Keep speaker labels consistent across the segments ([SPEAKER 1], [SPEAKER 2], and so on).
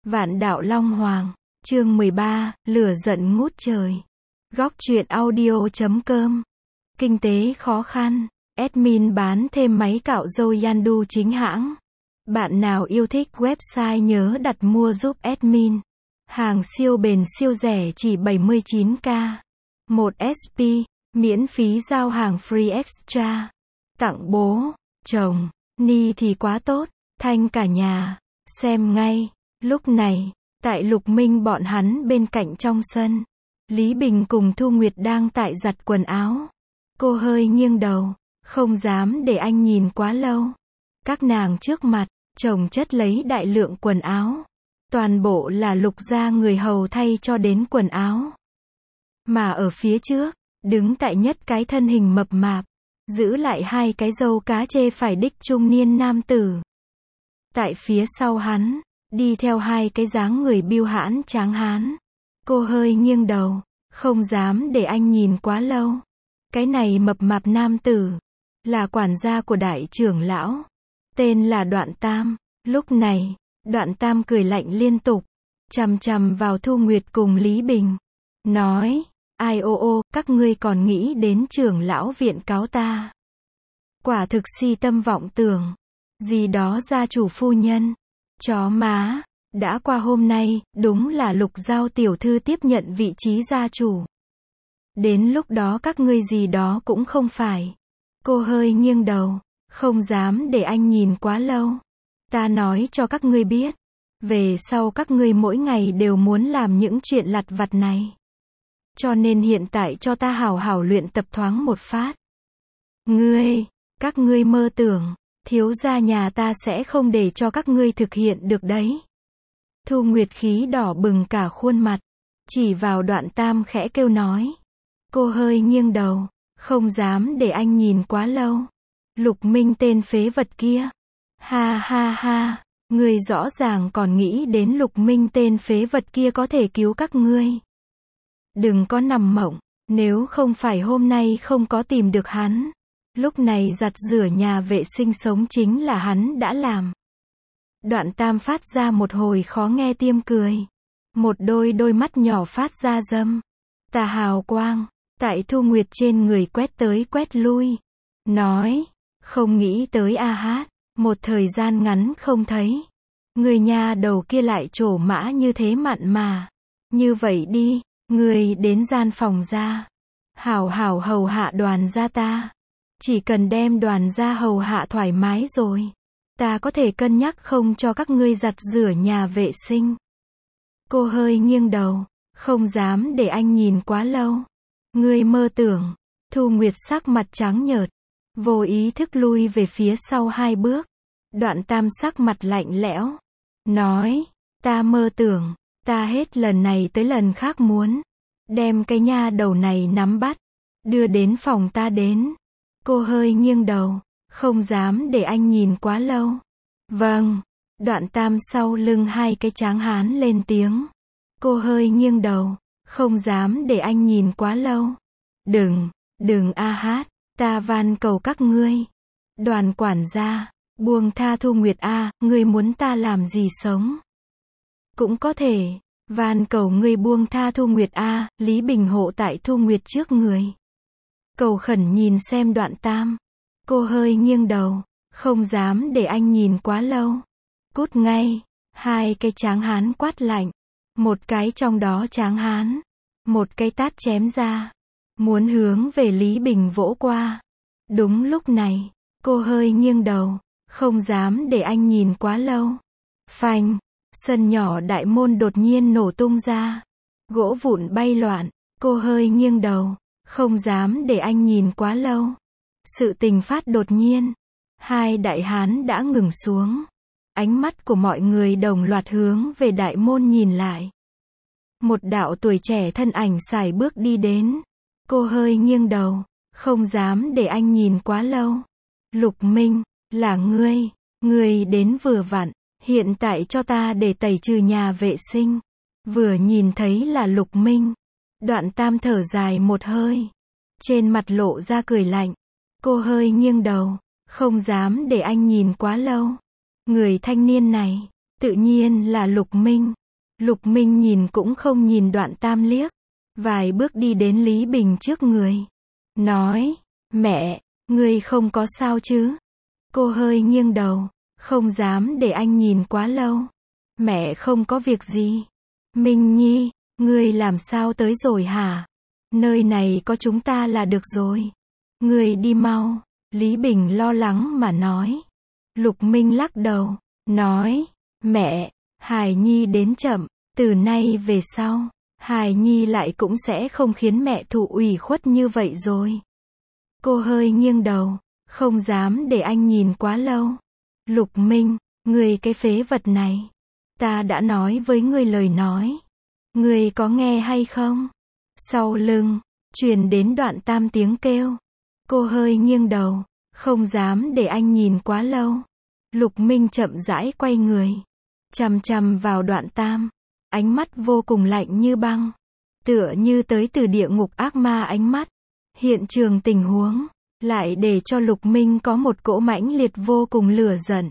[SPEAKER 1] Vạn đạo Long Hoàng, chương 13, lửa giận ngút trời. Góc truyện audio.com. Kinh tế khó khăn, admin bán thêm máy cạo râu Yandu chính hãng. Bạn nào yêu thích website nhớ đặt mua giúp admin. Hàng siêu bền siêu rẻ chỉ 79k. 1 SP, miễn phí giao hàng free extra. Tặng bố, chồng, Ni thì quá tốt, thanh cả nhà, xem ngay. Lúc này, tại Lục Minh bọn hắn bên cạnh trong sân, Lý Bình cùng Thu Nguyệt đang tại giặt quần áo. Cô hơi nghiêng đầu, không dám để anh nhìn quá lâu. Các nàng trước mặt, chồng chất lấy đại lượng quần áo. Toàn bộ là Lục gia người hầu thay cho đến quần áo. Mà ở phía trước, đứng tại nhất cái thân hình mập mạp, giữ lại hai cái râu cá chê phải đích trung niên nam tử. Tại phía sau hắn, đi theo hai cái dáng người biêu hãn tráng hán. Cô hơi nghiêng đầu, không dám để anh nhìn quá lâu. Cái này mập mạp nam tử, là quản gia của đại trưởng lão. Tên là Đoạn Tam. Lúc này, Đoạn Tam cười lạnh liên tục, chằm chằm vào Thu Nguyệt cùng Lý Bình. Nói, ai ô, các ngươi còn nghĩ đến trưởng lão viện cáo ta. Quả thực si tâm vọng tưởng. Gì đó gia chủ phu nhân. Chó má, đã qua hôm nay, đúng là Lục Giao tiểu thư tiếp nhận vị trí gia chủ. Đến lúc đó các ngươi gì đó cũng không phải. Cô hơi nghiêng đầu, không dám để anh nhìn quá lâu. Ta nói cho các ngươi biết, về sau các ngươi mỗi ngày đều muốn làm những chuyện lặt vặt này. Cho nên hiện tại cho ta hảo hảo luyện tập thoáng một phát. Các ngươi mơ tưởng, thiếu gia nhà ta sẽ không để cho các ngươi thực hiện được đấy. Thu Nguyệt khí đỏ bừng cả khuôn mặt, chỉ vào Đoạn Tam khẽ kêu nói. Cô hơi nghiêng đầu, không dám để anh nhìn quá lâu. Lục Minh tên phế vật kia. Ha ha ha, ngươi rõ ràng còn nghĩ đến Lục Minh tên phế vật kia có thể cứu các ngươi. Đừng có nằm mộng, nếu không phải hôm nay không có tìm được hắn. Lúc này giặt rửa nhà vệ sinh sống chính là hắn đã làm. Đoạn Tam phát ra một hồi khó nghe tiêm cười. Một đôi mắt nhỏ phát ra dâm. Tà hào quang, tại Thu Nguyệt trên người quét tới quét lui. Nói, không nghĩ tới a hát, một thời gian ngắn không thấy. Người nhà đầu kia lại trổ mã như thế mặn mà. Như vậy đi, người đến gian phòng ra. Hảo hảo hầu hạ Đoàn gia ta. Chỉ cần đem Đoàn gia hầu hạ thoải mái rồi, ta có thể cân nhắc không cho các ngươi giặt rửa nhà vệ sinh. Cô hơi nghiêng đầu, không dám để anh nhìn quá lâu. Ngươi mơ tưởng. Thu Nguyệt sắc mặt trắng nhợt, vô ý thức lui về phía sau 2 bước. Đoạn Tam sắc mặt lạnh lẽo, nói, ta mơ tưởng, ta hết lần này tới lần khác muốn đem cái nha đầu này nắm bắt, đưa đến phòng ta đến. Cô hơi nghiêng đầu, không dám để anh nhìn quá lâu. Vâng. Đoạn Tam sau lưng hai cái tráng hán lên tiếng. Cô hơi nghiêng đầu, không dám để anh nhìn quá lâu. Đừng a hát, ta van cầu các ngươi. Đoàn quản gia, buông tha Thu Nguyệt a, ngươi muốn ta làm gì sống? Cũng có thể, van cầu ngươi buông tha Thu Nguyệt a, Lý Bình hộ tại Thu Nguyệt trước người. Cầu khẩn nhìn xem Đoạn Tam. Cô hơi nghiêng đầu, không dám để anh nhìn quá lâu. Cút ngay. Hai cái tráng hán quát lạnh. Một cái trong đó tráng hán, một cái tát chém ra, muốn hướng về Lý Bình vỗ qua. Đúng lúc này, cô hơi nghiêng đầu, không dám để anh nhìn quá lâu. Phanh, sân nhỏ đại môn đột nhiên nổ tung ra. Gỗ vụn bay loạn, cô hơi nghiêng đầu, không dám để anh nhìn quá lâu. Sự tình phát đột nhiên, hai đại hán đã ngừng xuống. Ánh mắt của mọi người đồng loạt hướng về đại môn nhìn lại. Một đạo tuổi trẻ thân ảnh sải bước đi đến. Cô hơi nghiêng đầu, không dám để anh nhìn quá lâu. Lục Minh, là ngươi đến vừa vặn, hiện tại cho ta để tẩy trừ nhà vệ sinh. Vừa nhìn thấy là Lục Minh, Đoạn Tam thở dài một hơi, trên mặt lộ ra cười lạnh. Cô hơi nghiêng đầu, không dám để anh nhìn quá lâu. Người thanh niên này, Tự nhiên là Lục Minh. Lục Minh nhìn cũng không nhìn Đoạn Tam liếc. Vài bước đi đến Lý Bình trước người. Nói, mẹ, ngươi không có sao chứ? Cô hơi nghiêng đầu, không dám để anh nhìn quá lâu. Mẹ không có việc gì. Minh Nhi, ngươi làm sao tới rồi hả? Nơi này có chúng ta là được rồi. Ngươi đi mau. Lý Bình lo lắng mà nói. Lục Minh lắc đầu, nói, mẹ, Hải Nhi đến chậm, từ nay về sau, Hải Nhi lại cũng sẽ không khiến mẹ thụ ủy khuất như vậy rồi. Cô hơi nghiêng đầu, không dám để anh nhìn quá lâu. Lục Minh, ngươi cái phế vật này. Ta đã nói với ngươi lời nói. Ngươi có nghe hay không? Sau lưng, truyền đến Đoạn Tam tiếng kêu. Cô hơi nghiêng đầu, không dám để anh nhìn quá lâu. Lục Minh chậm rãi quay người, chằm chằm vào Đoạn Tam, ánh mắt vô cùng lạnh như băng, tựa như tới từ địa ngục ác ma ánh mắt. Hiện trường tình huống, lại để cho Lục Minh có một cỗ mãnh liệt vô cùng lửa giận.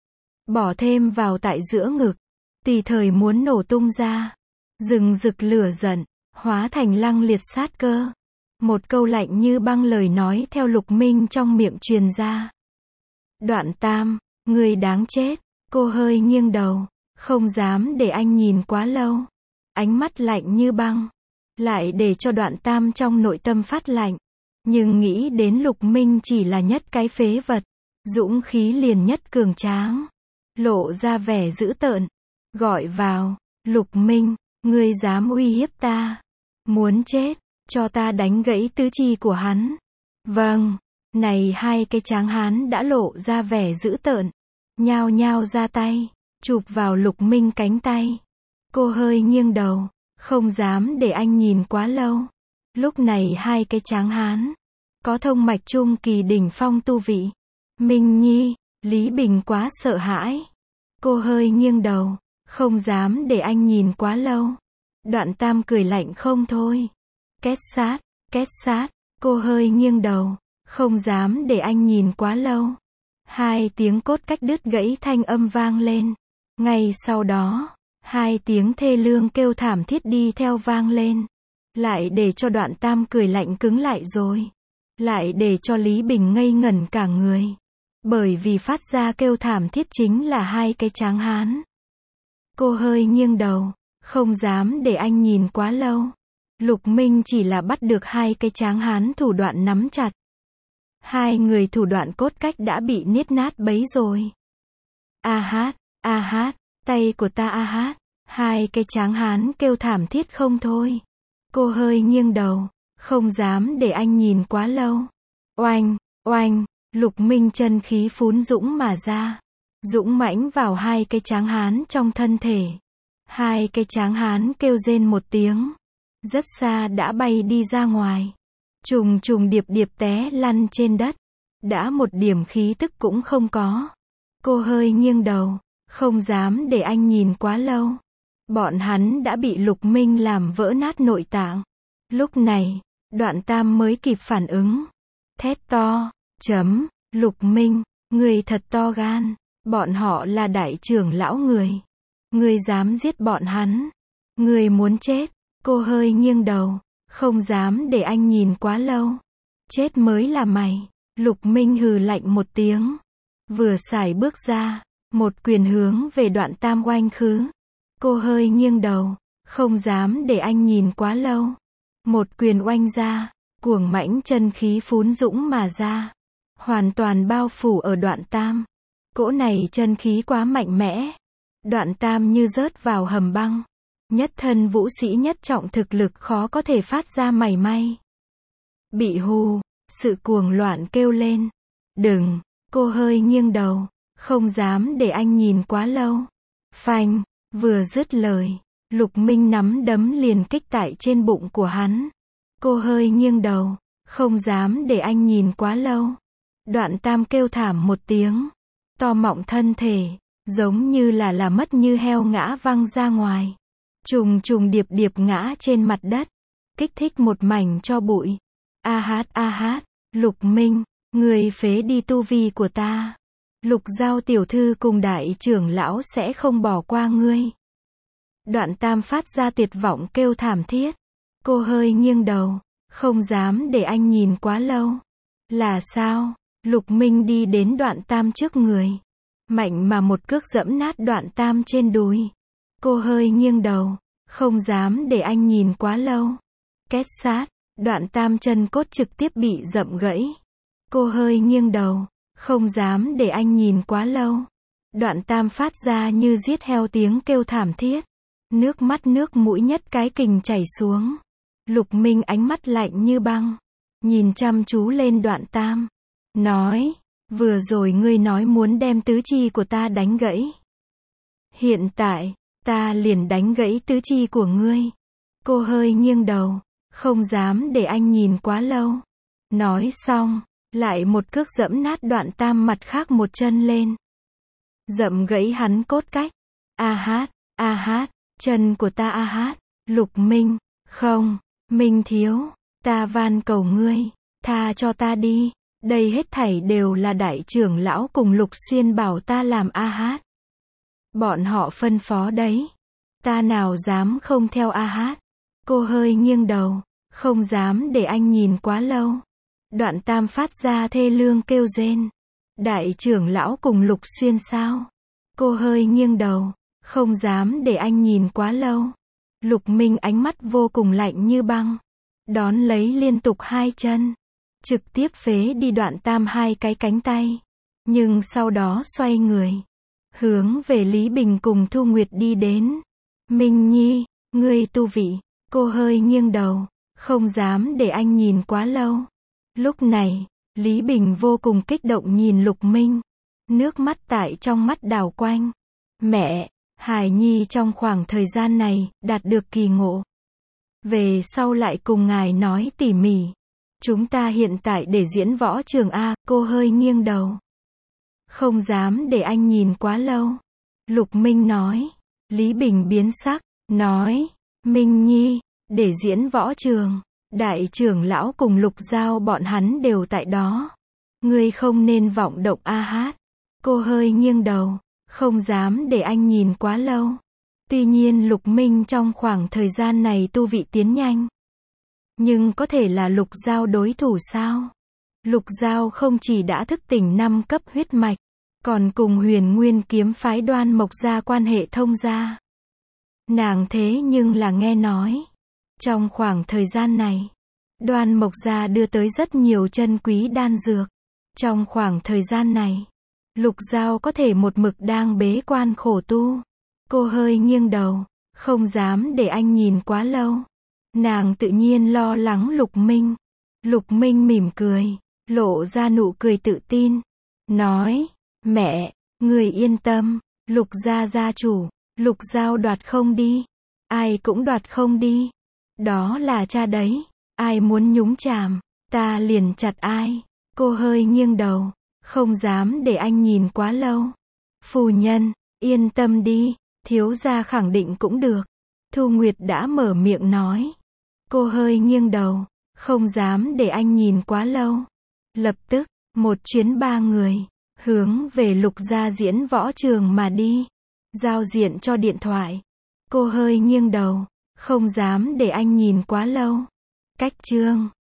[SPEAKER 1] Bỏ thêm vào tại giữa ngực, tùy thời muốn nổ tung ra. Rừng rực lửa giận, hóa thành lăng liệt sát cơ. Một câu lạnh như băng lời nói theo Lục Minh trong miệng truyền ra. Đoạn Tam, ngươi đáng chết. Cô hơi nghiêng đầu, không dám để anh nhìn quá lâu. Ánh mắt lạnh như băng, lại để cho Đoạn Tam trong nội tâm phát lạnh. Nhưng nghĩ đến Lục Minh chỉ là nhất cái phế vật, dũng khí liền nhất cường tráng, lộ ra vẻ dữ tợn, gọi vào, Lục Minh, ngươi dám uy hiếp ta, muốn chết, cho ta đánh gãy tứ chi của hắn. Vâng, này hai cái tráng hán đã lộ ra vẻ dữ tợn, nhao nhao ra tay, chụp vào Lục Minh cánh tay. Cô hơi nghiêng đầu, không dám để anh nhìn quá lâu. Lúc này hai cái tráng hán, có thông mạch trung kỳ đỉnh phong tu vị. Minh Nhi, Lý Bình quá sợ hãi. Cô hơi nghiêng đầu, không dám để anh nhìn quá lâu. Đoạn Tam cười lạnh không thôi. Két sát, cô hơi nghiêng đầu, không dám để anh nhìn quá lâu. Hai tiếng cốt cách đứt gãy thanh âm vang lên. Ngay sau đó, hai tiếng thê lương kêu thảm thiết đi theo vang lên. Lại để cho Đoạn Tam cười lạnh cứng lại rồi. Lại để cho Lý Bình ngây ngẩn cả người. Bởi vì phát ra kêu thảm thiết chính là hai cái tráng hán. Cô hơi nghiêng đầu, không dám để anh nhìn quá lâu. Lục Minh chỉ là bắt được hai cái tráng hán thủ đoạn nắm chặt. Hai người thủ đoạn cốt cách đã bị niết nát bấy rồi. A hát, tay của ta a hát. Hai cái tráng hán kêu thảm thiết không thôi. Cô hơi nghiêng đầu, không dám để anh nhìn quá lâu. Oanh, Lục Minh chân khí phún dũng mà ra. Dũng mãnh vào hai cái tráng hán trong thân thể. Hai cái tráng hán kêu rên một tiếng. Rất xa đã bay đi ra ngoài. Trùng trùng điệp điệp té lăn trên đất. Đã một điểm khí tức cũng không có. Cô hơi nghiêng đầu, không dám để anh nhìn quá lâu. Bọn hắn đã bị Lục Minh làm vỡ nát nội tạng. Lúc này, Đoạn Tam mới kịp phản ứng. Thét to, Lục Minh, người thật to gan. Bọn họ là đại trưởng lão người. Người dám giết bọn hắn. Người muốn chết. Cô hơi nghiêng đầu, không dám để anh nhìn quá lâu. Chết mới là mày. Lục Minh hừ lạnh một tiếng. Vừa xài bước ra, một quyền hướng về Đoạn Tam oanh khứ. Cô hơi nghiêng đầu, không dám để anh nhìn quá lâu. Một quyền oanh ra, cuồng mãnh chân khí phún dũng mà ra. Hoàn toàn bao phủ ở Đoạn Tam. Cỗ này chân khí quá mạnh mẽ. Đoạn Tam như rớt vào hầm băng. Nhất thân vũ sĩ nhất trọng thực lực khó có thể phát ra mảy may. Bị hù, sự cuồng loạn kêu lên. Đừng, cô hơi nghiêng đầu, không dám để anh nhìn quá lâu. Phanh, vừa dứt lời, Lục Minh nắm đấm liền kích tại trên bụng của hắn. Cô hơi nghiêng đầu, không dám để anh nhìn quá lâu. Đoạn Tam kêu thảm một tiếng, to mọng thân thể, giống như là mất như heo ngã văng ra ngoài. Trùng trùng điệp điệp ngã trên mặt đất, kích thích một mảnh cho bụi. A hát, Lục Minh, người phế đi tu vi của ta. Lục Giao tiểu thư cùng đại trưởng lão sẽ không bỏ qua ngươi. Đoạn Tam phát ra tuyệt vọng kêu thảm thiết. Cô hơi nghiêng đầu, không dám để anh nhìn quá lâu. Là sao? Lục Minh đi đến Đoạn Tam trước người, mạnh mà một cước giẫm nát Đoạn Tam trên đùi. Cô hơi nghiêng đầu, không dám để anh nhìn quá lâu. Két sát, Đoạn Tam chân cốt trực tiếp bị dẫm gãy. Cô hơi nghiêng đầu, không dám để anh nhìn quá lâu. Đoạn Tam phát ra như giết heo tiếng kêu thảm thiết. Nước mắt nước mũi nhất cái kình chảy xuống. Lục Minh ánh mắt lạnh như băng, nhìn chăm chú lên Đoạn Tam, nói, vừa rồi ngươi nói muốn đem tứ chi của ta đánh gãy. Hiện tại, ta liền đánh gãy tứ chi của ngươi. Cô hơi nghiêng đầu, không dám để anh nhìn quá lâu. Nói xong, lại một cước giẫm nát Đoạn Tam mặt khác một chân lên. Dẫm gãy hắn cốt cách. A hát, chân của ta a hát. Lục Minh, không, Minh thiếu, ta van cầu ngươi, tha cho ta đi. Đây hết thảy đều là đại trưởng lão cùng Lục Xuyên bảo ta làm a hát. Bọn họ phân phó đấy. Ta nào dám không theo a hát. Cô hơi nghiêng đầu, không dám để anh nhìn quá lâu. Đoạn Tam phát ra thê lương kêu rên. Đại trưởng lão cùng Lục Xuyên sao? Cô hơi nghiêng đầu, không dám để anh nhìn quá lâu. Lục Minh ánh mắt vô cùng lạnh như băng, đón lấy liên tục hai chân, trực tiếp phế đi Đoạn Tam hai cái cánh tay. Nhưng sau đó xoay người, hướng về Lý Bình cùng Thu Nguyệt đi đến. Minh Nhi, ngươi tu vị. Cô hơi nghiêng đầu, không dám để anh nhìn quá lâu. Lúc này, Lý Bình vô cùng kích động nhìn Lục Minh. Nước mắt tại trong mắt đảo quanh. Mẹ, Hải Nhi trong khoảng thời gian này, đạt được kỳ ngộ. Về sau lại cùng ngài nói tỉ mỉ. Chúng ta hiện tại để diễn võ trường A. Cô hơi nghiêng đầu, không dám để anh nhìn quá lâu. Lục Minh nói. Lý Bình biến sắc, nói, Minh Nhi, để diễn võ trường, đại trưởng lão cùng Lục Giao bọn hắn đều tại đó. Ngươi không nên vọng động a hát. Cô hơi nghiêng đầu, không dám để anh nhìn quá lâu. Tuy nhiên Lục Minh trong khoảng thời gian này tu vị tiến nhanh. Nhưng có thể là Lục Giao đối thủ sao? Lục Giao không chỉ đã thức tỉnh 5 cấp huyết mạch, còn cùng Huyền Nguyên kiếm phái Đoan Mộc gia quan hệ thông gia. Nàng thế nhưng là nghe nói, trong khoảng thời gian này, Đoan Mộc gia đưa tới rất nhiều chân quý đan dược. Trong khoảng thời gian này, Lục Giao có thể một mực đang bế quan khổ tu. Cô hơi nghiêng đầu, không dám để anh nhìn quá lâu. Nàng tự nhiên lo lắng Lục Minh. Lục Minh mỉm cười, lộ ra nụ cười tự tin, nói, mẹ, người yên tâm, Lục gia gia chủ, Lục Giao đoạt không đi. Ai cũng đoạt không đi. Đó là cha đấy, ai muốn nhúng chàm, ta liền chặt ai. Cô hơi nghiêng đầu, không dám để anh nhìn quá lâu. Phu nhân, yên tâm đi, thiếu gia khẳng định cũng được. Thu Nguyệt đã mở miệng nói. Cô hơi nghiêng đầu, không dám để anh nhìn quá lâu. Lập tức, một chuyến 3 người, hướng về Lục gia diễn võ trường mà đi. Giao diện cho điện thoại. Cô hơi nghiêng đầu, không dám để anh nhìn quá lâu. Cách chương